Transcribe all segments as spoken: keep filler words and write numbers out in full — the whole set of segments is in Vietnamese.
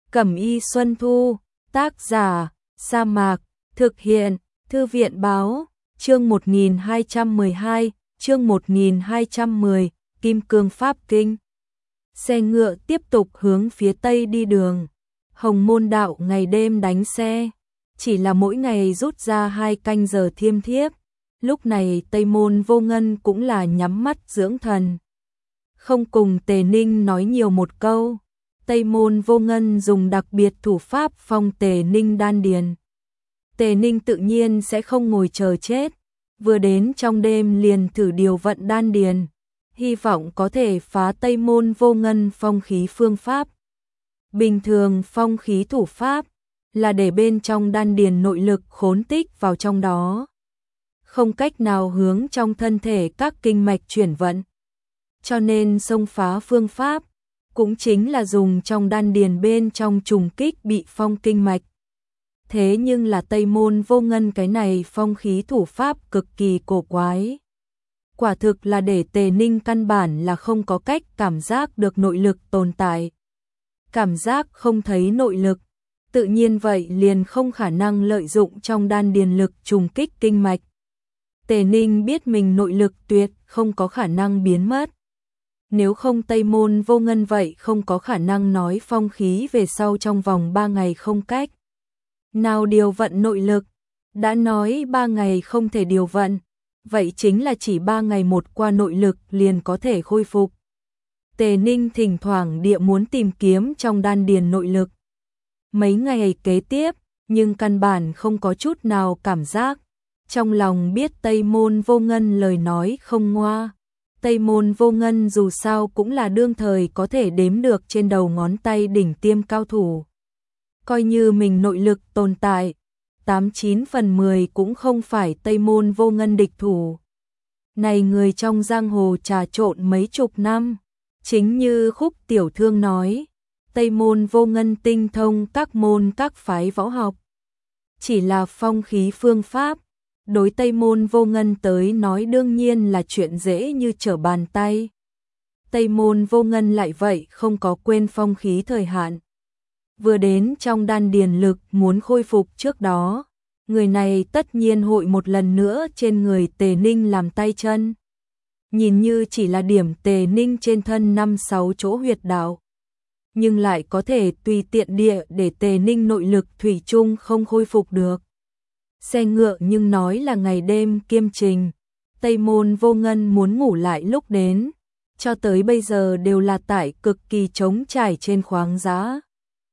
Cẩm y Xuân Thu, tác giả, Sa Mạc, thực hiện, Thư viện báo, chương một nghìn hai trăm mười hai, chương một nghìn hai trăm mười, Kim Cương Pháp Kinh. Xe ngựa tiếp tục hướng phía tây đi đường. Hồng Môn Đạo ngày đêm đánh xe, chỉ là mỗi ngày rút ra hai canh giờ thiêm thiếp. Lúc này Tây Môn Vô Ngân cũng là nhắm mắt dưỡng thần, không cùng Tề Ninh nói nhiều một câu. Tây Môn Vô Ngân dùng đặc biệt thủ pháp phong Tề Ninh đan điền. Tề Ninh tự nhiên sẽ không ngồi chờ chết, vừa đến trong đêm liền thử điều vận đan điền, hy vọng có thể phá Tây Môn Vô Ngân phong khí phương pháp. Bình thường phong khí thủ pháp là để bên trong đan điền nội lực khốn tích vào trong đó, không cách nào hướng trong thân thể các kinh mạch chuyển vận. Cho nên xông phá phương pháp cũng chính là dùng trong đan điền bên trong trùng kích bị phong kinh mạch. Thế nhưng là Tây Môn Vô Ngân cái này phong khí thủ pháp cực kỳ cổ quái. Quả thực là để Tề Ninh căn bản là không có cách cảm giác được nội lực tồn tại. Cảm giác không thấy nội lực, tự nhiên vậy liền không khả năng lợi dụng trong đan điền lực trùng kích kinh mạch. Tề Ninh biết mình nội lực tuyệt không có khả năng biến mất. Nếu không Tây Môn Vô Ngân vậy không có khả năng nói phong khí về sau trong vòng ba ngày không cách nào điều vận nội lực. Đã nói ba ngày không thể điều vận, vậy chính là chỉ ba ngày một qua nội lực liền có thể khôi phục. Tề Ninh thỉnh thoảng địa muốn tìm kiếm trong đan điền nội lực. Mấy ngày kế tiếp, nhưng căn bản không có chút nào cảm giác. Trong lòng biết Tây Môn Vô Ngân lời nói không ngoa. Tây Môn Vô Ngân dù sao cũng là đương thời có thể đếm được trên đầu ngón tay đỉnh tiêm cao thủ. Coi như mình nội lực tồn tại, tám chín phần mười cũng không phải Tây Môn Vô Ngân địch thủ. Này người trong giang hồ trà trộn mấy chục năm, chính như Khúc Tiểu Thương nói, Tây Môn Vô Ngân tinh thông các môn các phái võ học. Chỉ là phong khí phương pháp, đối Tây Môn Vô Ngân tới nói đương nhiên là chuyện dễ như trở bàn tay. Tây Môn Vô Ngân lại vậy không có quên phong khí thời hạn. Vừa đến trong đan điền lực muốn khôi phục trước đó, người này tất nhiên hội một lần nữa trên người Tề Ninh làm tay chân. Nhìn như chỉ là điểm Tề Ninh trên thân năm sáu chỗ huyệt đạo, nhưng lại có thể tùy tiện địa để Tề Ninh nội lực thủy chung không khôi phục được. Xe ngựa nhưng nói là ngày đêm kiêm trình, Tây Môn Vô Ngân muốn ngủ lại lúc đến, cho tới bây giờ đều là tại cực kỳ trống trải trên khoáng giá.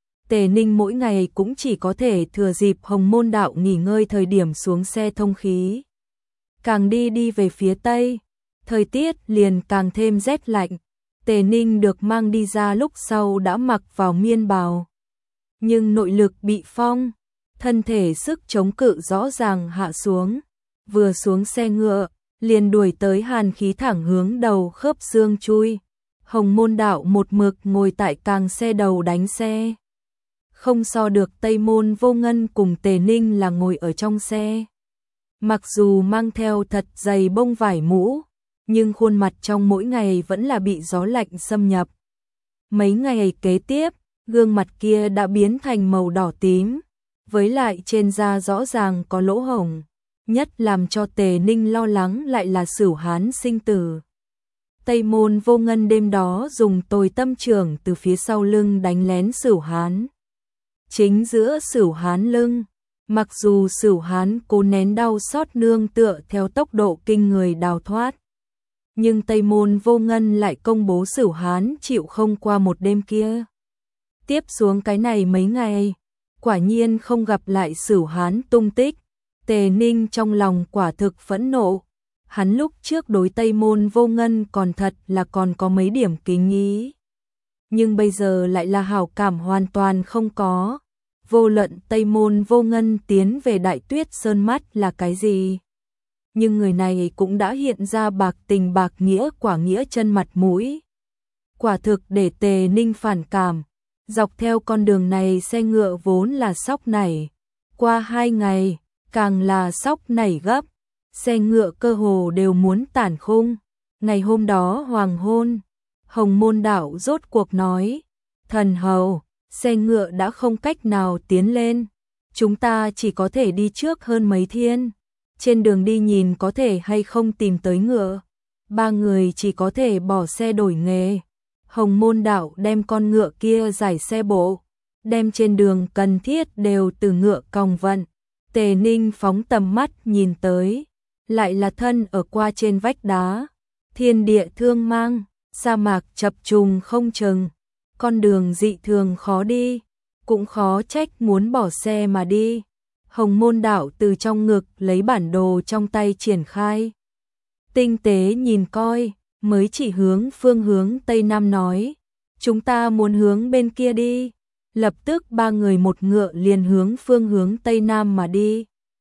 Tề Ninh mỗi ngày cũng chỉ có thể thừa dịp Hồng Môn Đạo nghỉ ngơi thời điểm xuống xe thông khí. Càng đi đi về phía tây, thời tiết liền càng thêm rét lạnh. Tề Ninh được mang đi ra lúc sau đã mặc vào miên bào, nhưng nội lực bị phong, thân thể sức chống cự rõ ràng hạ xuống. Vừa xuống xe ngựa, liền đuổi tới hàn khí thẳng hướng đầu khớp xương chui. Hồng Môn Đạo một mực ngồi tại càng xe đầu đánh xe, không so được Tây Môn Vô Ngân cùng Tề Ninh là ngồi ở trong xe. Mặc dù mang theo thật dày bông vải mũ, nhưng khuôn mặt trong mỗi ngày vẫn là bị gió lạnh xâm nhập. Mấy ngày kế tiếp, gương mặt kia đã biến thành màu đỏ tím, với lại trên da rõ ràng có lỗ hổng. Nhất làm cho Tề Ninh lo lắng lại là Sửu Hán sinh tử. Tây Môn Vô Ngân đêm đó dùng tồi tâm trưởng từ phía sau lưng đánh lén Sửu Hán. Chính giữa Sửu Hán lưng, mặc dù Sửu Hán cố nén đau xót nương tựa theo tốc độ kinh người đào thoát, nhưng Tây Môn Vô Ngân lại công bố Sửu Hán chịu không qua một đêm kia. Tiếp xuống cái này mấy ngày, quả nhiên không gặp lại Sửu Hán tung tích. Tề Ninh trong lòng quả thực phẫn nộ. Hắn lúc trước đối Tây Môn Vô Ngân còn thật là còn có mấy điểm kính ý, nhưng bây giờ lại là hảo cảm hoàn toàn không có. Vô luận Tây Môn Vô Ngân tiến về Đại Tuyết Sơn mắt là cái gì, nhưng người này cũng đã hiện ra bạc tình bạc nghĩa quả nghĩa chân mặt mũi. Quả thực để Tề Ninh phản cảm. Dọc theo con đường này xe ngựa vốn là sóc nảy, qua hai ngày càng là sóc nảy gấp, xe ngựa cơ hồ đều muốn tản khung. Ngày hôm đó hoàng hôn, Hồng Môn Đạo rốt cuộc nói, thần hầu, xe ngựa đã không cách nào tiến lên. Chúng ta chỉ có thể đi trước hơn mấy thiên. Trên đường đi nhìn có thể hay không tìm tới ngựa. Ba người chỉ có thể bỏ xe đổi nghề. Hồng Môn Đạo đem con ngựa kia giải xe bộ, đem trên đường cần thiết đều từ ngựa còng vận. Tề Ninh phóng tầm mắt nhìn tới, lại là thân ở qua trên vách đá, thiên địa thương mang, sa mạc chập trùng không chừng, con đường dị thường khó đi, cũng khó trách muốn bỏ xe mà đi. Hồng Môn Đạo từ trong ngực lấy bản đồ trong tay triển khai. Tinh tế nhìn coi, mới chỉ hướng phương hướng Tây Nam nói, chúng ta muốn hướng bên kia đi. Lập tức ba người một ngựa liền hướng phương hướng Tây Nam mà đi.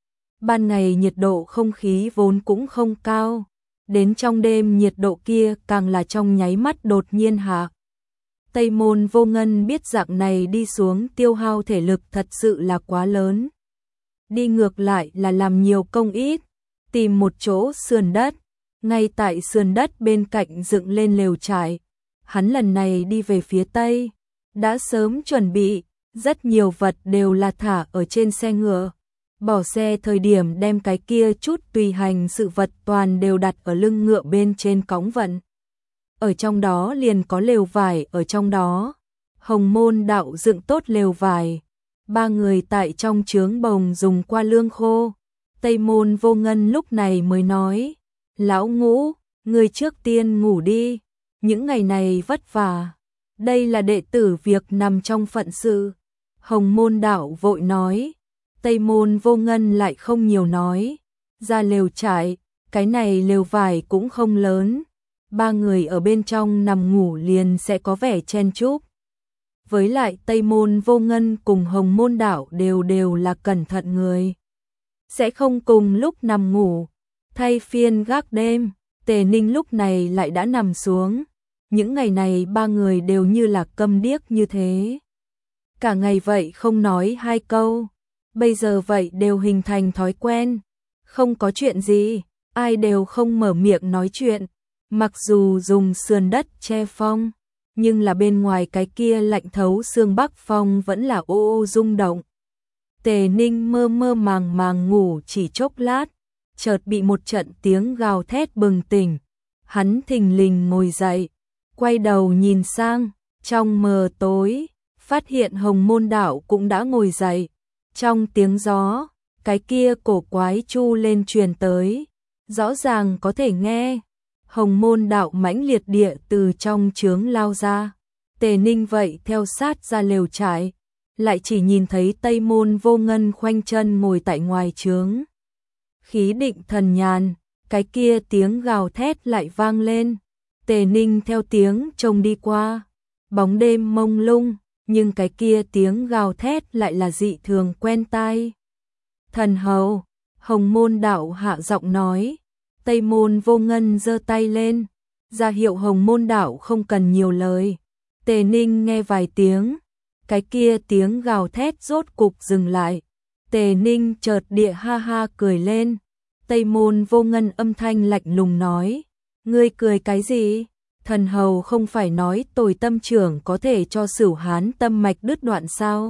Ban ngày nhiệt độ không khí vốn cũng không cao, đến trong đêm nhiệt độ kia càng là trong nháy mắt đột nhiên hạ. Tây Môn Vô Ngân biết dạng này đi xuống tiêu hao thể lực thật sự là quá lớn. Đi ngược lại là làm nhiều công ít, tìm một chỗ sườn đất, ngay tại sườn đất bên cạnh dựng lên lều trại. Hắn lần này đi về phía Tây, đã sớm chuẩn bị, rất nhiều vật đều là thả ở trên xe ngựa. Bỏ xe thời điểm đem cái kia chút tùy hành sự vật toàn đều đặt ở lưng ngựa bên trên cõng vận. Ở trong đó liền có lều vải ở trong đó. Hồng Môn Đạo dựng tốt lều vải. Ba người tại trong trướng bồng dùng qua lương khô. Tây Môn Vô Ngân lúc này mới nói, lão Ngũ, người trước tiên ngủ đi, những ngày này vất vả. Đây là đệ tử việc nằm trong phận sự. Hồng Môn Đạo vội nói. Tây Môn Vô Ngân lại không nhiều nói. Ra lều trại, cái này lều vải cũng không lớn. Ba người ở bên trong nằm ngủ liền sẽ có vẻ chen chúc. Với lại Tây Môn Vô Ngân cùng Hồng Môn Đạo đều đều là cẩn thận người. Sẽ không cùng lúc nằm ngủ. Thay phiên gác đêm, Tề Ninh lúc này lại đã nằm xuống. Những ngày này ba người đều như là câm điếc như thế. Cả ngày vậy không nói hai câu. Bây giờ vậy đều hình thành thói quen. Không có chuyện gì, ai đều không mở miệng nói chuyện. Mặc dù dùng sườn đất che phong, nhưng là bên ngoài cái kia lạnh thấu xương bắc phong vẫn là ô ô rung động. Tề Ninh mơ mơ màng màng ngủ chỉ chốc lát, chợt bị một trận tiếng gào thét bừng tỉnh. Hắn thình lình ngồi dậy, quay đầu nhìn sang, trong mờ tối, phát hiện Hồng Môn Đạo cũng đã ngồi dậy. Trong tiếng gió, cái kia cổ quái chu lên truyền tới, rõ ràng có thể nghe. Hồng Môn Đạo mãnh liệt địa từ trong trướng lao ra. Tề Ninh vậy theo sát ra lều trại, lại chỉ nhìn thấy Tây Môn Vô Ngân khoanh chân ngồi tại ngoài trướng. Khí định thần nhàn, cái kia tiếng gào thét lại vang lên. Tề Ninh theo tiếng trông đi qua, bóng đêm mông lung, nhưng cái kia tiếng gào thét lại là dị thường quen tai. Thần hầu, Hồng Môn Đạo hạ giọng nói. Tây Môn Vô Ngân giơ tay lên, ra hiệu Hồng Môn Đạo không cần nhiều lời. Tề Ninh nghe vài tiếng, cái kia tiếng gào thét rốt cục dừng lại. Tề Ninh chợt địa ha ha cười lên. Tây Môn Vô Ngân âm thanh lạnh lùng nói, ngươi cười cái gì? Thần hầu không phải nói Tồi Tâm trưởng có thể cho Sửu Hán tâm mạch đứt đoạn sao?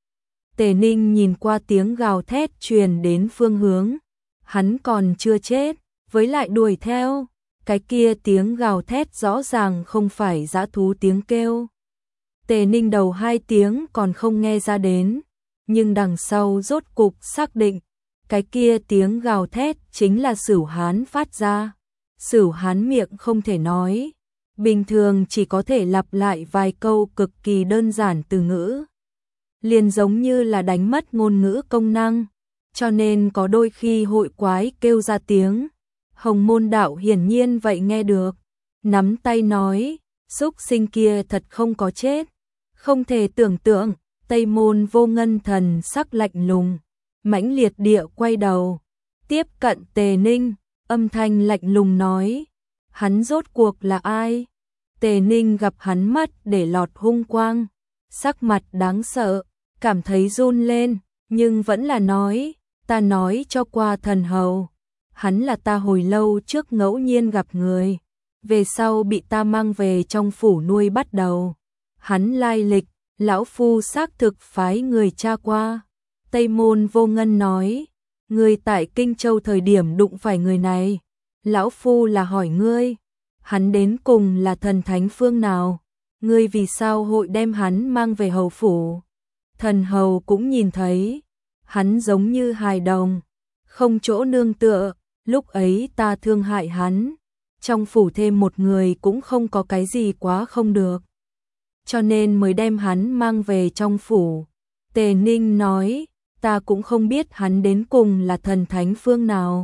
Tề Ninh nhìn qua tiếng gào thét truyền đến phương hướng, hắn còn chưa chết, với lại đuổi theo, cái kia tiếng gào thét rõ ràng không phải dã thú tiếng kêu. Tề Ninh đầu hai tiếng còn không nghe ra đến, nhưng đằng sau rốt cục xác định, cái kia tiếng gào thét chính là Sửu Hán phát ra. Sửu Hán miệng không thể nói, bình thường chỉ có thể lặp lại vài câu cực kỳ đơn giản từ ngữ. Liền giống như là đánh mất ngôn ngữ công năng, cho nên có đôi khi hội quái kêu ra tiếng. Hồng Môn Đạo hiển nhiên vậy nghe được, nắm tay nói, xúc sinh kia thật không có chết. Không thể tưởng tượng. Tây Môn Vô Ngân thần sắc lạnh lùng, mãnh liệt địa quay đầu, tiếp cận Tề Ninh, âm thanh lạnh lùng nói, hắn rốt cuộc là ai? Tề Ninh gặp hắn mắt để lọt hung quang, sắc mặt đáng sợ, cảm thấy run lên, nhưng vẫn là nói, ta nói cho qua thần hầu, hắn là ta hồi lâu trước ngẫu nhiên gặp người, về sau bị ta mang về trong phủ nuôi bắt đầu. Hắn lai lịch lão phu xác thực phái người tra qua. Tây Môn Vô Ngân nói, ngươi tại Kinh Châu thời điểm đụng phải người này, lão phu là hỏi ngươi, hắn đến cùng là thần thánh phương nào, ngươi vì sao hội đem hắn mang về hầu phủ? Thần hầu cũng nhìn thấy, hắn giống như hài đồng, không chỗ nương tựa, lúc ấy ta thương hại hắn, trong phủ thêm một người cũng không có cái gì quá không được, cho nên mới đem hắn mang về trong phủ. Tề Ninh nói, ta cũng không biết hắn đến cùng là thần thánh phương nào.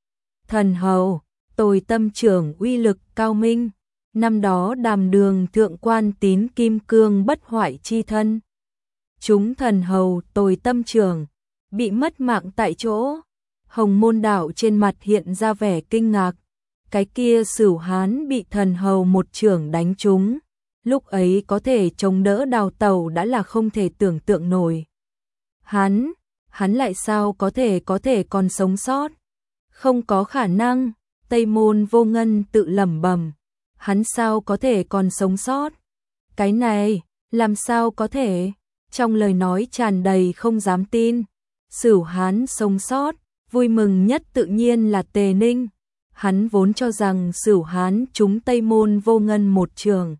Thần hầu, Tồi Tâm trưởng uy lực cao minh, năm đó Đàm Đường thượng quan tín kim cương bất hoại chi thân. Chúng thần hầu Tồi Tâm trưởng bị mất mạng tại chỗ. Hồng Môn Đạo trên mặt hiện ra vẻ kinh ngạc, cái kia Sửu Hán bị thần hầu một trưởng đánh trúng, lúc ấy có thể chống đỡ đào tẩu đã là không thể tưởng tượng nổi. Hắn, hắn lại sao có thể có thể còn sống sót? Không có khả năng, Tây Môn Vô Ngân tự lẩm bẩm, hắn sao có thể còn sống sót? Cái này, làm sao có thể? Trong lời nói tràn đầy không dám tin. Sửu Hán sống sót, vui mừng nhất tự nhiên là Tề Ninh. Hắn vốn cho rằng Sửu Hán trúng Tây Môn Vô Ngân một trường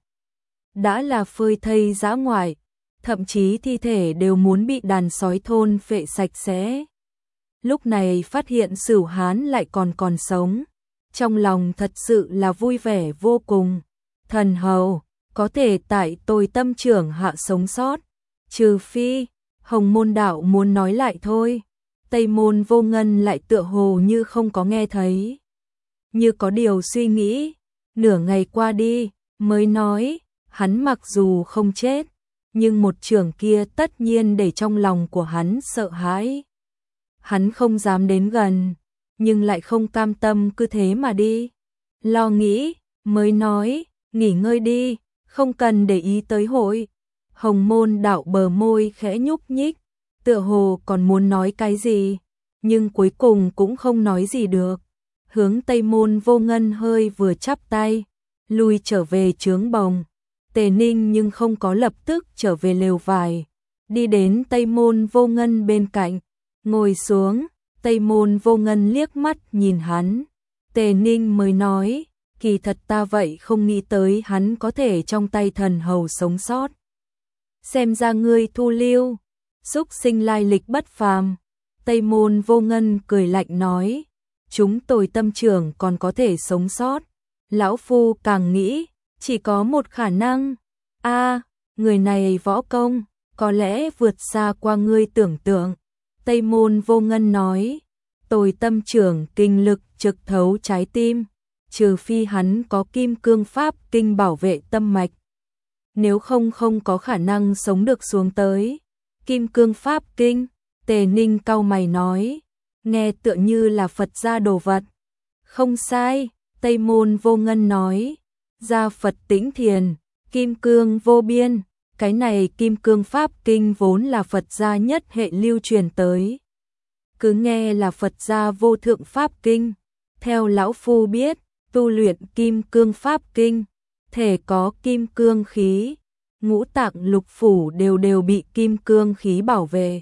đã là phơi thây dã ngoại, thậm chí thi thể đều muốn bị đàn sói thôn phệ sạch sẽ. Lúc này phát hiện Sửu Hán lại còn còn sống, trong lòng thật sự là vui vẻ vô cùng. Thần hầu, có thể tại Tồi Tâm trưởng hạ sống sót, trừ phi, Hồng Môn Đạo muốn nói lại thôi. Tây Môn Vô Ngân lại tựa hồ như không có nghe thấy, như có điều suy nghĩ, nửa ngày qua đi, mới nói, hắn mặc dù không chết, nhưng một trường kia tất nhiên để trong lòng của hắn sợ hãi. Hắn không dám đến gần, nhưng lại không cam tâm cứ thế mà đi. Lo nghĩ, mới nói, nghỉ ngơi đi, không cần để ý tới hội. Hồng Môn Đạo bờ môi khẽ nhúc nhích, tựa hồ còn muốn nói cái gì, nhưng cuối cùng cũng không nói gì được. Hướng Tây Môn Vô Ngân hơi vừa chắp tay, lui trở về trướng bồng. Tề Ninh nhưng không có lập tức trở về lều vải, đi đến Tây Môn Vô Ngân bên cạnh, ngồi xuống. Tây Môn Vô Ngân liếc mắt nhìn hắn. Tề Ninh mới nói, kỳ thật ta vậy không nghĩ tới hắn có thể trong tay thần hầu sống sót. Xem ra ngươi thu lưu, xúc sinh lai lịch bất phàm. Tây Môn Vô Ngân cười lạnh nói, chúng Tồi Tâm trưởng còn có thể sống sót, lão phu càng nghĩ, chỉ có một khả năng. A, người này võ công, có lẽ vượt xa qua ngươi tưởng tượng. Tây Môn Vô Ngân nói, Tồi Tâm trưởng kinh lực trực thấu trái tim, trừ phi hắn có Kim Cương Pháp Kinh bảo vệ tâm mạch. Nếu không không có khả năng sống được xuống tới. Kim Cương Pháp Kinh, Tề Ninh cau mày nói, nghe tựa như là Phật gia đồ vật. Không sai, Tây Môn Vô Ngân nói, gia Phật tĩnh thiền, Kim Cương vô biên, cái này Kim Cương Pháp Kinh vốn là Phật gia nhất hệ lưu truyền tới. Cứ nghe là Phật gia vô thượng Pháp Kinh, theo lão phu biết, tu luyện Kim Cương Pháp Kinh, thể có kim cương khí, ngũ tạng lục phủ đều đều bị kim cương khí bảo vệ.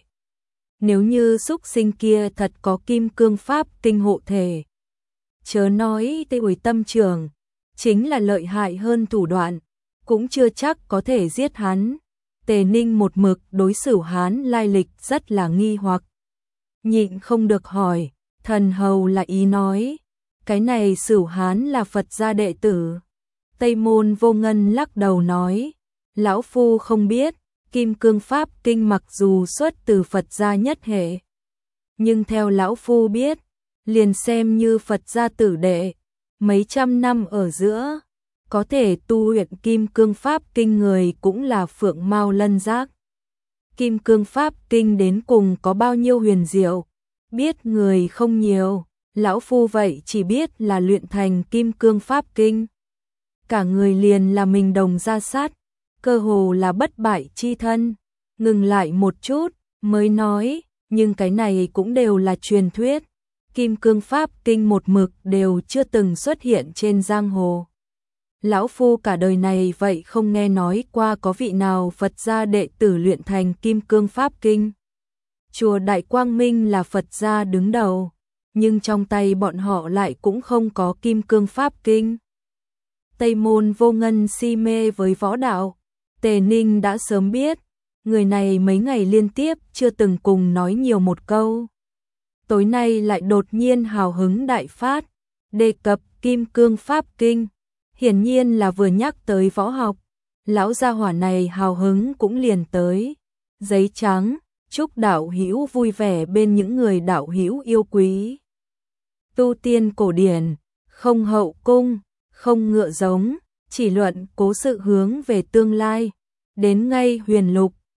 Nếu như xúc sinh kia thật có Kim Cương Pháp Kinh hộ thể, chớ nói Tồi Tâm trưởng, chính là lợi hại hơn thủ đoạn, cũng chưa chắc có thể giết hắn. Tề Ninh một mực đối Sửu Hán lai lịch rất là nghi hoặc, nhịn không được hỏi, thần hầu là ý nói, cái này Sửu Hán là Phật gia đệ tử. Tây Môn Vô Ngân lắc đầu nói, lão phu không biết, Kim Cương Pháp Kinh mặc dù xuất từ Phật gia nhất hệ, nhưng theo lão phu biết, liền xem như Phật gia tử đệ, mấy trăm năm ở giữa, có thể tu luyện Kim Cương Pháp Kinh người cũng là phượng mao lân giác. Kim Cương Pháp Kinh đến cùng có bao nhiêu huyền diệu, biết người không nhiều, lão phu vậy chỉ biết là luyện thành Kim Cương Pháp Kinh. Cả người liền là mình đồng ra sát, cơ hồ là bất bại chi thân. Ngừng lại một chút, mới nói, nhưng cái này cũng đều là truyền thuyết. Kim Cương Pháp Kinh một mực đều chưa từng xuất hiện trên giang hồ. Lão Phu cả đời này vậy không nghe nói qua có vị nào Phật gia đệ tử luyện thành Kim Cương Pháp Kinh. Chùa Đại Quang Minh là Phật gia đứng đầu, nhưng trong tay bọn họ lại cũng không có Kim Cương Pháp Kinh. Tây Môn Vô Ngân si mê với võ đạo, Tề Ninh đã sớm biết, người này mấy ngày liên tiếp chưa từng cùng nói nhiều một câu. Tối nay lại đột nhiên hào hứng đại phát, đề cập Kim Cương Pháp Kinh, hiển nhiên là vừa nhắc tới võ học, lão gia hỏa này hào hứng cũng liền tới. Giấy trắng, chúc đạo hữu vui vẻ bên những người đạo hữu yêu quý. Tu tiên cổ điển, không hậu cung, không ngựa giống, chỉ luận cố sự hướng về tương lai, đến ngay huyền lục,